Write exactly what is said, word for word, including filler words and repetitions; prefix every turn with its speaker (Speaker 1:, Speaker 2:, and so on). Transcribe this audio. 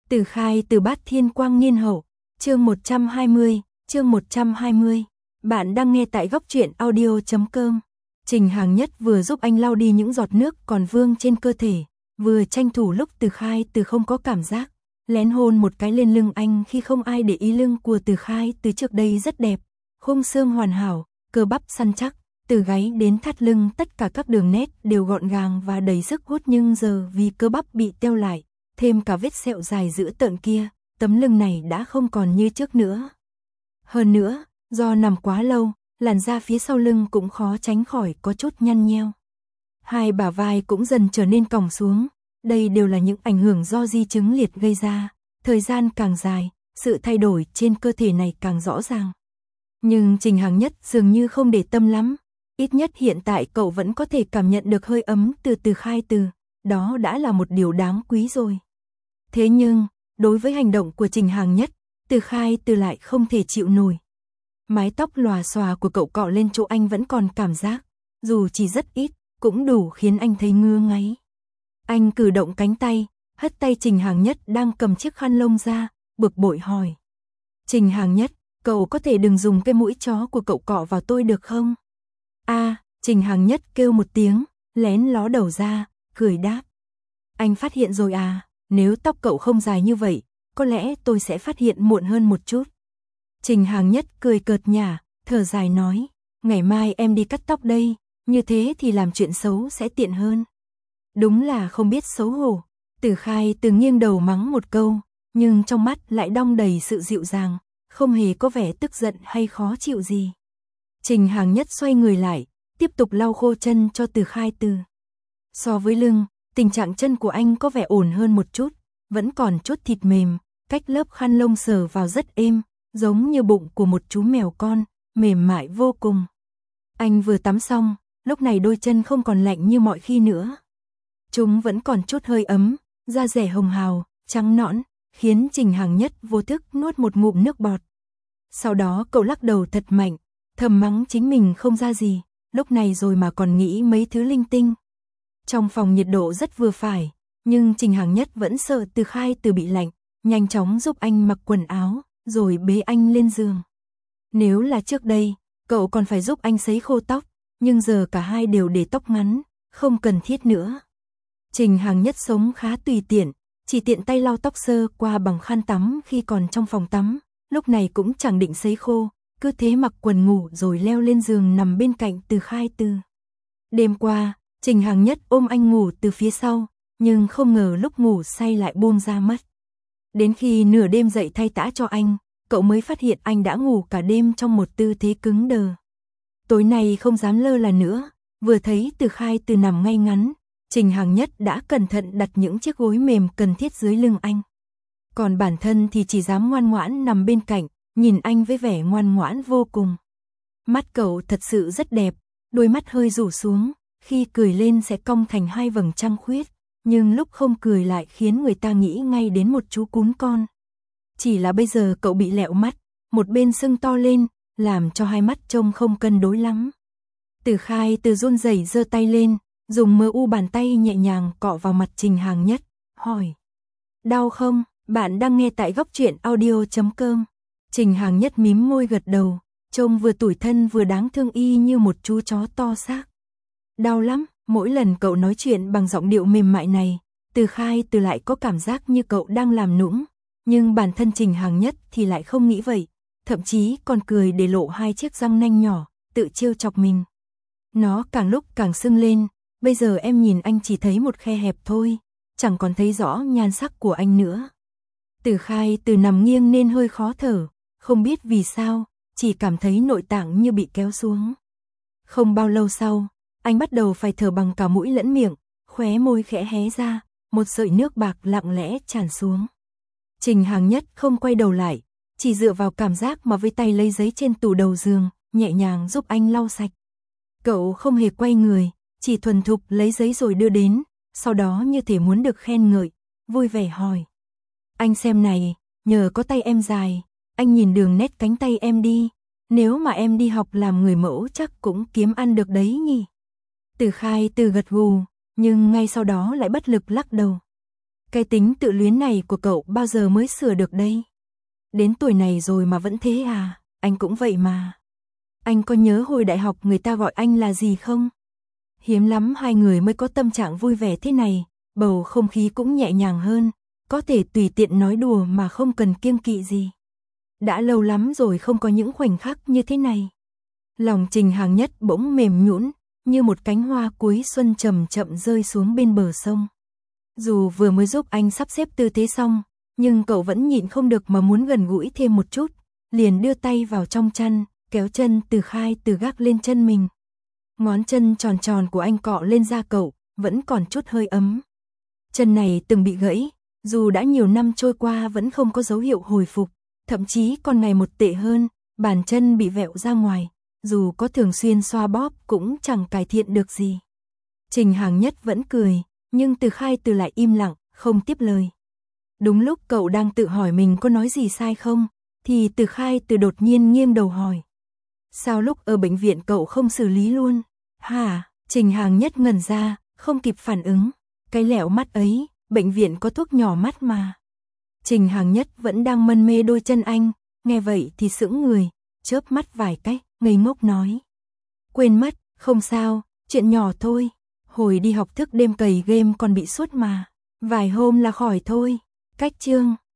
Speaker 1: Từ Khai từ Bát Thiên Quang Niên Hậu, chương một trăm hai mươi, chương một trăm hai mươi. Bạn đang nghe tại góc truyện audio chấm com. Trình Hàng Nhất vừa giúp anh lau đi những giọt nước còn vương trên cơ thể, vừa tranh thủ lúc Từ Khai từ không có cảm giác, lén hôn một cái lên lưng anh khi không ai để ý. Lưng của Từ Khai từ trước đây rất đẹp, khung xương hoàn hảo, cơ bắp săn chắc, từ gáy đến thắt lưng tất cả các đường nét đều gọn gàng và đầy sức hút, nhưng giờ vì cơ bắp bị teo lại, thêm cả vết sẹo dài dữ tợn kia, tấm lưng này đã không còn như trước nữa. Hơn nữa, do nằm quá lâu, làn da phía sau lưng cũng khó tránh khỏi có chút nhăn nheo. Hai bả vai cũng dần trở nên còng xuống, đây đều là những ảnh hưởng do di chứng liệt gây ra, thời gian càng dài, sự thay đổi trên cơ thể này càng rõ ràng. Nhưng Trình Hàng Nhất dường như không để tâm lắm, ít nhất hiện tại cậu vẫn có thể cảm nhận được hơi ấm từ Từ Khai từ, đó đã là một điều đáng quý rồi. Thế nhưng, đối với hành động của Trình Hàng Nhất, Từ Khai từ lại không thể chịu nổi. Mái tóc lòa xòa của cậu cọ lên chỗ anh vẫn còn cảm giác, dù chỉ rất ít, cũng đủ khiến anh thấy ngứa ngáy. Anh cử động cánh tay, hất tay Trình Hàng Nhất đang cầm chiếc khăn lông ra, bực bội hỏi. Trình Hàng Nhất, cậu có thể đừng dùng cái mũi chó của cậu cọ vào tôi được không? A, à, Trình Hàng Nhất kêu một tiếng, lén ló đầu ra, cười đáp. Anh phát hiện rồi à, nếu tóc cậu không dài như vậy, có lẽ tôi sẽ phát hiện muộn hơn một chút. Trình Hàng Nhất cười cợt nhả, thở dài nói, ngày mai em đi cắt tóc đây, như thế thì làm chuyện xấu sẽ tiện hơn. Đúng là không biết xấu hổ. Từ Khai từ nghiêng đầu mắng một câu, nhưng trong mắt lại đong đầy sự dịu dàng, không hề có vẻ tức giận hay khó chịu gì. Trình Hàng Nhất xoay người lại, tiếp tục lau khô chân cho Từ Khai từ. So với lưng, tình trạng chân của anh có vẻ ổn hơn một chút, vẫn còn chút thịt mềm, cách lớp khăn lông sờ vào rất êm, giống như bụng của một chú mèo con, mềm mại vô cùng. Anh vừa tắm xong, lúc này đôi chân không còn lạnh như mọi khi nữa. Chúng vẫn còn chút hơi ấm, da dẻ hồng hào, trắng nõn, khiến Trình Hàng Nhất vô thức nuốt một ngụm nước bọt. Sau đó cậu lắc đầu thật mạnh, thầm mắng chính mình không ra gì, lúc này rồi mà còn nghĩ mấy thứ linh tinh. Trong phòng nhiệt độ rất vừa phải, nhưng Trình Hàng Nhất vẫn sợ Từ Khai từ bị lạnh, nhanh chóng giúp anh mặc quần áo, rồi bế anh lên giường. Nếu là trước đây, cậu còn phải giúp anh sấy khô tóc, nhưng giờ cả hai đều để tóc ngắn, không cần thiết nữa. Trình Hàng Nhất sống khá tùy tiện, chỉ tiện tay lau tóc sơ qua bằng khăn tắm khi còn trong phòng tắm, lúc này cũng chẳng định sấy khô, cứ thế mặc quần ngủ rồi leo lên giường nằm bên cạnh Từ Khai từ. Đêm qua, Trình Hàng Nhất ôm anh ngủ từ phía sau, nhưng không ngờ lúc ngủ say lại buông ra mất. Đến khi nửa đêm dậy thay tã cho anh, cậu mới phát hiện anh đã ngủ cả đêm trong một tư thế cứng đờ. Tối nay không dám lơ là nữa, vừa thấy Từ Khai từ nằm ngay ngắn, Trình Hàng Nhất đã cẩn thận đặt những chiếc gối mềm cần thiết dưới lưng anh. Còn bản thân thì chỉ dám ngoan ngoãn nằm bên cạnh, nhìn anh với vẻ ngoan ngoãn vô cùng. Mắt cậu thật sự rất đẹp, đôi mắt hơi rủ xuống, khi cười lên sẽ cong thành hai vầng trăng khuyết, nhưng lúc không cười lại khiến người ta nghĩ ngay đến một chú cún con. Chỉ là bây giờ cậu bị lẹo mắt, một bên sưng to lên, làm cho hai mắt trông không cân đối lắm. Từ Khai từ run rẩy giơ tay lên, dùng mờ u bàn tay nhẹ nhàng cọ vào mặt Trình Hàng Nhất, hỏi. Đau không? Bạn đang nghe tại góc truyện audio chấm com. Trình Hàng Nhất mím môi gật đầu, trông vừa tủi thân vừa đáng thương y như một chú chó to xác. Đau lắm, mỗi lần cậu nói chuyện bằng giọng điệu mềm mại này, Từ Khai từ lại có cảm giác như cậu đang làm nũng, nhưng bản thân Trình Hàng Nhất thì lại không nghĩ vậy, thậm chí còn cười để lộ hai chiếc răng nanh nhỏ, tự trêu chọc mình. Nó càng lúc càng sưng lên, bây giờ em nhìn anh chỉ thấy một khe hẹp thôi, chẳng còn thấy rõ nhan sắc của anh nữa. Từ Khai từ nằm nghiêng nên hơi khó thở, không biết vì sao, chỉ cảm thấy nội tạng như bị kéo xuống. Không bao lâu sau, anh bắt đầu phải thở bằng cả mũi lẫn miệng, khóe môi khẽ hé ra, một sợi nước bạc lặng lẽ tràn xuống. Trình Hàng Nhất không quay đầu lại, chỉ dựa vào cảm giác mà với tay lấy giấy trên tủ đầu giường, nhẹ nhàng giúp anh lau sạch. Cậu không hề quay người, chỉ thuần thục lấy giấy rồi đưa đến, sau đó như thể muốn được khen ngợi, vui vẻ hỏi. Anh xem này, nhờ có tay em dài, anh nhìn đường nét cánh tay em đi, nếu mà em đi học làm người mẫu chắc cũng kiếm ăn được đấy nhỉ. Từ Khai từ gật gù, nhưng ngay sau đó lại bất lực lắc đầu. Cái tính tự luyến này của cậu bao giờ mới sửa được đây? Đến tuổi này rồi mà vẫn thế à? Anh cũng vậy mà. Anh có nhớ hồi đại học người ta gọi anh là gì không? Hiếm lắm hai người mới có tâm trạng vui vẻ thế này, bầu không khí cũng nhẹ nhàng hơn, có thể tùy tiện nói đùa mà không cần kiêng kỵ gì. Đã lâu lắm rồi không có những khoảnh khắc như thế này. Lòng Trình Hàng Nhất bỗng mềm nhũn, như một cánh hoa cuối xuân chậm chậm rơi xuống bên bờ sông. Dù vừa mới giúp anh sắp xếp tư thế xong, nhưng cậu vẫn nhịn không được mà muốn gần gũi thêm một chút, liền đưa tay vào trong chăn, kéo chân Từ Khai từ gác lên chân mình. Ngón chân tròn tròn của anh cọ lên da cậu, vẫn còn chút hơi ấm. Chân này từng bị gãy, dù đã nhiều năm trôi qua vẫn không có dấu hiệu hồi phục, thậm chí còn ngày một tệ hơn, bàn chân bị vẹo ra ngoài, dù có thường xuyên xoa bóp cũng chẳng cải thiện được gì. Trình Hàng Nhất vẫn cười, nhưng Từ Khai Từ lại im lặng, không tiếp lời. Đúng lúc cậu đang tự hỏi mình có nói gì sai không, thì Từ Khai Từ đột nhiên nghiêng đầu hỏi. Sao lúc ở bệnh viện cậu không xử lý luôn? Hả? Trình Hàng Nhất ngẩn ra, không kịp phản ứng. Cái lẹo mắt ấy, bệnh viện có thuốc nhỏ mắt mà. Trình Hàng Nhất vẫn đang mân mê đôi chân anh, nghe vậy thì sững người, chớp mắt vài cách, ngây ngốc nói. Quên mất, không sao, chuyện nhỏ thôi. Hồi đi học thức đêm cày game còn bị suốt mà. Vài hôm là khỏi thôi. Cách chương